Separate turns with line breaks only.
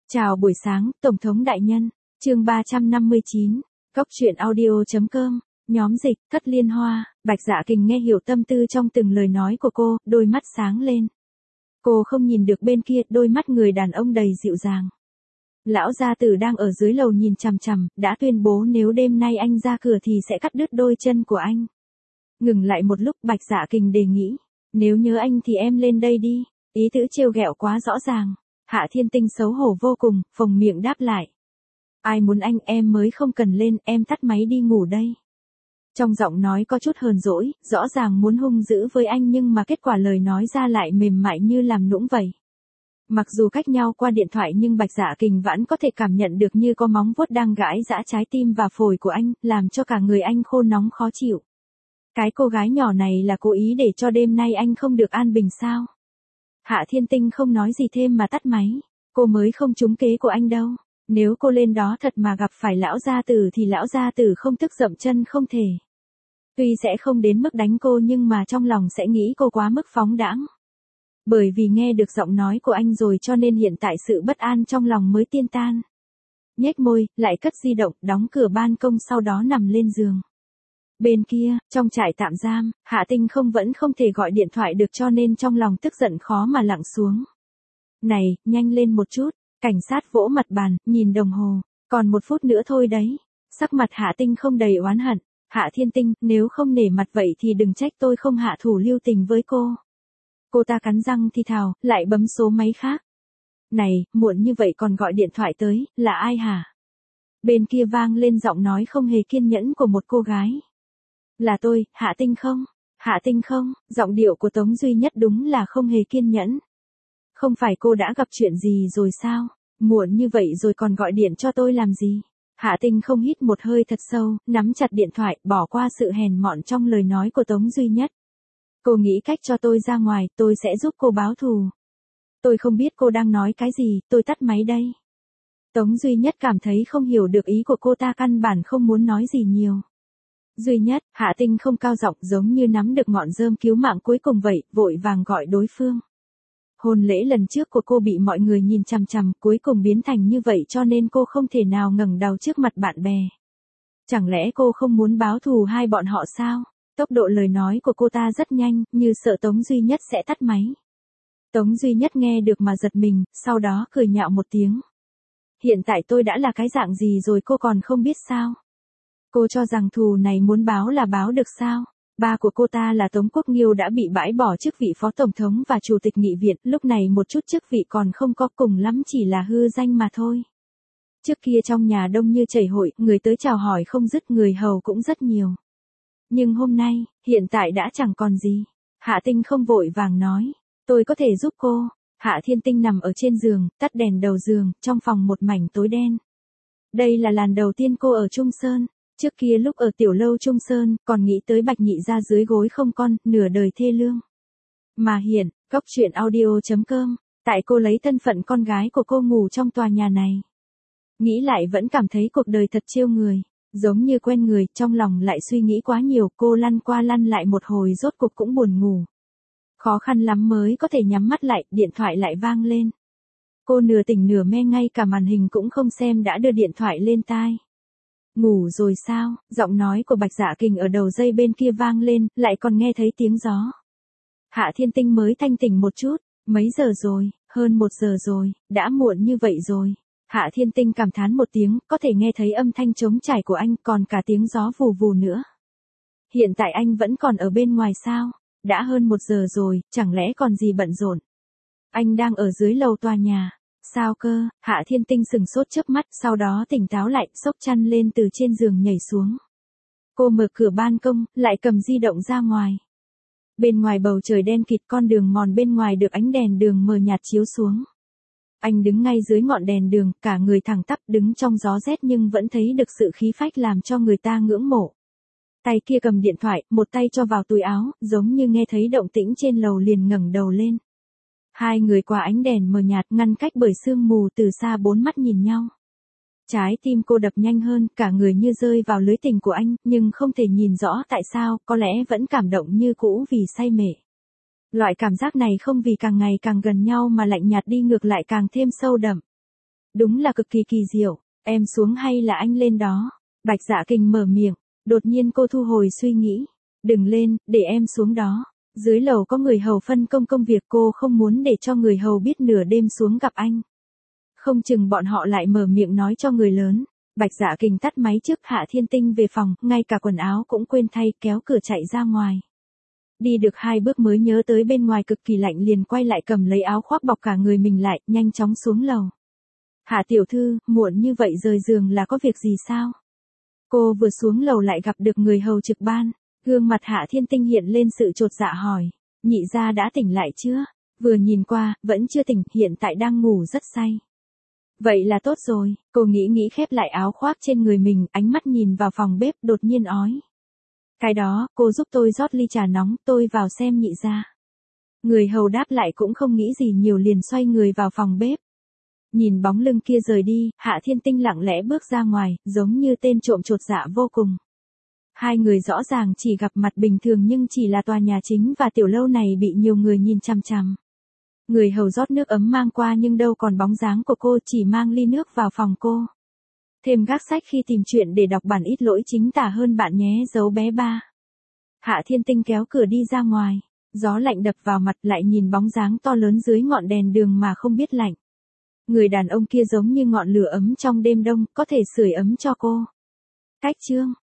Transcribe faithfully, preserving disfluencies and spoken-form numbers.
Chào buổi sáng, Tổng thống đại nhân. Chương ba trăm năm mươi chín. Góc truyện audio.com. Nhóm dịch, Thất Liên Hoa. Bạch Dạ Kình nghe hiểu tâm tư trong từng lời nói của cô, đôi mắt sáng lên. Cô không nhìn được bên kia, đôi mắt người đàn ông đầy dịu dàng. Lão gia tử đang ở dưới lầu nhìn chằm chằm, đã tuyên bố nếu đêm nay anh ra cửa thì sẽ cắt đứt đôi chân của anh. Ngừng lại một lúc, Bạch Dạ Kình đề nghị, nếu nhớ anh thì em lên đây đi. Ý tứ trêu ghẹo quá rõ ràng. Hạ Thiên Tinh xấu hổ vô cùng, phồng miệng đáp lại. Ai muốn anh, em mới không cần lên, em tắt máy đi ngủ đây. Trong giọng nói có chút hờn dỗi, rõ ràng muốn hung dữ với anh nhưng mà kết quả lời nói ra lại mềm mại như làm nũng vậy. Mặc dù cách nhau qua điện thoại nhưng Bạch Dạ Kình vẫn có thể cảm nhận được như có móng vuốt đang gãi giã trái tim và phổi của anh, làm cho cả người anh khô nóng khó chịu. Cái cô gái nhỏ này là cố ý để cho đêm nay anh không được an bình sao? Hạ Thiên Tinh không nói gì thêm mà tắt máy. Cô mới không trúng kế của anh đâu. Nếu cô lên đó thật mà gặp phải lão gia tử thì lão gia tử không tức dậm chân không thể. Tuy sẽ không đến mức đánh cô nhưng mà trong lòng sẽ nghĩ cô quá mức phóng đãng. Bởi vì nghe được giọng nói của anh rồi cho nên hiện tại sự bất an trong lòng mới tiên tan. Nhếch môi, lại cất di động, đóng cửa ban công sau đó nằm lên giường. Bên kia, trong trại tạm giam, Hạ Tinh không vẫn không thể gọi điện thoại được cho nên trong lòng tức giận khó mà lặng xuống. Này, nhanh lên một chút, cảnh sát vỗ mặt bàn, nhìn đồng hồ, còn một phút nữa thôi đấy. Sắc mặt Hạ Tinh không đầy oán hận. Hạ Thiên Tinh, nếu không nể mặt vậy thì đừng trách tôi không hạ thủ lưu tình với cô. Cô ta cắn răng thì thào, lại bấm số máy khác. Này, muộn như vậy còn gọi điện thoại tới, là ai hả? Bên kia vang lên giọng nói không hề kiên nhẫn của một cô gái. Là tôi, Hạ Tinh không? Hạ Tinh không? Giọng điệu của Tống Duy Nhất đúng là không hề kiên nhẫn. Không phải cô đã gặp chuyện gì rồi sao? Muộn như vậy rồi còn gọi điện cho tôi làm gì? Hạ Tinh không hít một hơi thật sâu, nắm chặt điện thoại, bỏ qua sự hèn mọn trong lời nói của Tống Duy Nhất. Cô nghĩ cách cho tôi ra ngoài, tôi sẽ giúp cô báo thù. Tôi không biết cô đang nói cái gì, tôi tắt máy đây. Tống Duy Nhất cảm thấy không hiểu được ý của cô ta, căn bản không muốn nói gì nhiều. Duy Nhất, Hạ Tinh không cao giọng giống như nắm được ngọn rơm cứu mạng cuối cùng vậy, vội vàng gọi đối phương. Hôn lễ lần trước của cô bị mọi người nhìn chằm chằm, cuối cùng biến thành như vậy cho nên cô không thể nào ngẩng đầu trước mặt bạn bè. Chẳng lẽ cô không muốn báo thù hai bọn họ sao? Tốc độ lời nói của cô ta rất nhanh, như sợ Tống Duy Nhất sẽ tắt máy. Tống Duy Nhất nghe được mà giật mình, sau đó cười nhạo một tiếng. Hiện tại tôi đã là cái dạng gì rồi cô còn không biết sao? Cô cho rằng thù này muốn báo là báo được sao? Ba của cô ta là Tống Quốc Nghiêu đã bị bãi bỏ chức vị phó tổng thống và chủ tịch nghị viện, lúc này một chút chức vị còn không có, cùng lắm chỉ là hư danh mà thôi. Trước kia trong nhà đông như chảy hội, người tới chào hỏi không dứt, người hầu cũng rất nhiều. Nhưng hôm nay, hiện tại đã chẳng còn gì. Hạ Tinh không vội vàng nói, tôi có thể giúp cô. Hạ Thiên Tinh nằm ở trên giường, tắt đèn đầu giường, trong phòng một mảnh tối đen. Đây là lần đầu tiên cô ở Trung Sơn. Trước kia lúc ở tiểu lâu Trung Sơn, còn nghĩ tới Bạch Nhị ra dưới gối không con, nửa đời thê lương. Mà hiện, góc truyện audio.com, tại cô lấy thân phận con gái của cô ngủ trong tòa nhà này. Nghĩ lại vẫn cảm thấy cuộc đời thật trêu người, giống như quen người, trong lòng lại suy nghĩ quá nhiều, cô lăn qua lăn lại một hồi rốt cuộc cũng buồn ngủ. Khó khăn lắm mới có thể nhắm mắt lại, điện thoại lại vang lên. Cô nửa tỉnh nửa mê ngay cả màn hình cũng không xem đã đưa điện thoại lên tai. Ngủ rồi sao? Giọng nói của Bạch Dạ Kình ở đầu dây bên kia vang lên, lại còn nghe thấy tiếng gió. Hạ Thiên Tinh mới thanh tỉnh một chút, mấy giờ rồi, hơn một giờ rồi, đã muộn như vậy rồi. Hạ Thiên Tinh cảm thán một tiếng, có thể nghe thấy âm thanh trống trải của anh, còn cả tiếng gió vù vù nữa. Hiện tại anh vẫn còn ở bên ngoài sao? Đã hơn một giờ rồi, chẳng lẽ còn gì bận rộn? Anh đang ở dưới lầu tòa nhà. Sao cơ? Hạ Thiên Tinh sừng sốt chớp mắt, sau đó tỉnh táo lại, xốc chăn lên từ trên giường nhảy xuống. Cô mở cửa ban công, lại cầm di động ra ngoài. Bên ngoài bầu trời đen kịt, con đường mòn bên ngoài được ánh đèn đường mờ nhạt chiếu xuống. Anh đứng ngay dưới ngọn đèn đường, cả người thẳng tắp đứng trong gió rét nhưng vẫn thấy được sự khí phách làm cho người ta ngưỡng mộ. Tay kia cầm điện thoại, một tay cho vào túi áo, giống như nghe thấy động tĩnh trên lầu liền ngẩng đầu lên. Hai người qua ánh đèn mờ nhạt ngăn cách bởi sương mù, từ xa bốn mắt nhìn nhau. Trái tim cô đập nhanh hơn, cả người như rơi vào lưới tình của anh, nhưng không thể nhìn rõ tại sao, có lẽ vẫn cảm động như cũ vì say mê. Loại cảm giác này không vì càng ngày càng gần nhau mà lạnh nhạt đi, ngược lại càng thêm sâu đậm. Đúng là cực kỳ kỳ diệu, em xuống hay là anh lên đó? Bạch Dạ Kình mở miệng, đột nhiên cô thu hồi suy nghĩ. Đừng lên, để em xuống đó. Dưới lầu có người hầu phân công công việc, cô không muốn để cho người hầu biết nửa đêm xuống gặp anh. Không chừng bọn họ lại mở miệng nói cho người lớn. Bạch Dạ Kình tắt máy trước Hạ Thiên Tinh về phòng, ngay cả quần áo cũng quên thay, kéo cửa chạy ra ngoài. Đi được hai bước mới nhớ tới bên ngoài cực kỳ lạnh, liền quay lại cầm lấy áo khoác bọc cả người mình lại, nhanh chóng xuống lầu. Hạ tiểu thư, muộn như vậy rời giường là có việc gì sao? Cô vừa xuống lầu lại gặp được người hầu trực ban. Gương mặt Hạ Thiên Tinh hiện lên sự chột dạ hỏi. Nhị gia đã tỉnh lại chưa? Vừa nhìn qua, vẫn chưa tỉnh, hiện tại đang ngủ rất say. Vậy là tốt rồi, cô nghĩ nghĩ khép lại áo khoác trên người mình, ánh mắt nhìn vào phòng bếp, đột nhiên ói. Cái đó, cô giúp tôi rót ly trà nóng, tôi vào xem nhị gia. Người hầu đáp lại cũng không nghĩ gì nhiều, liền xoay người vào phòng bếp. Nhìn bóng lưng kia rời đi, Hạ Thiên Tinh lặng lẽ bước ra ngoài, giống như tên trộm chột dạ vô cùng. Hai người rõ ràng chỉ gặp mặt bình thường, nhưng chỉ là tòa nhà chính và tiểu lâu này bị nhiều người nhìn chằm chằm. Người hầu rót nước ấm mang qua nhưng đâu còn bóng dáng của cô, chỉ mang ly nước vào phòng cô. Thêm gác sách khi tìm chuyện để đọc bản ít lỗi chính tả hơn bạn nhé, dấu bé ba. Hạ Thiên Tinh kéo cửa đi ra ngoài. Gió lạnh đập vào mặt, lại nhìn bóng dáng to lớn dưới ngọn đèn đường mà không biết lạnh. Người đàn ông kia giống như ngọn lửa ấm trong đêm đông, có thể sưởi ấm cho cô. Cách chương